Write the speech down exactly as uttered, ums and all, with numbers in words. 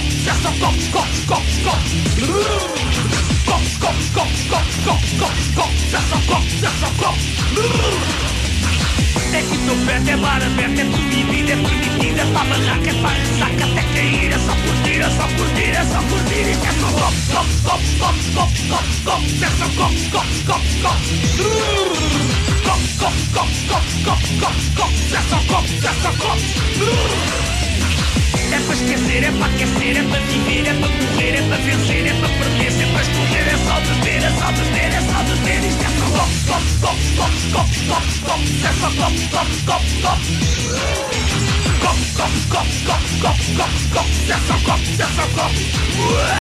copo, é só copo, copo, copo, copo. Copo, copo, copo, copo, copo, copo, copo, é só copo, é só copo. É que o teu pé é bar aberto, é proibido, é permitido, é para barraca, é para ressaca, até cair, é só curtir, é só curtir, é só curtir, e é só copo, copo, copo, copo, copo, copo, copo, é só copo, copo, copo, copo. Copo, copo, copo, copo, copo, copo, copo, é só copo, é só copo. É para esquecer, é para aquecer, é para viver, é para correr, é para vencer, é para perder, é para escorrer, é só beber, é só beber, é só beber, isto é só copo, copo, copo, copo, copo, copo, copo, é só copo, copo, copo, copo. Copo, copo, copo, copo, copo, copo, copo, é só copo, é só copo.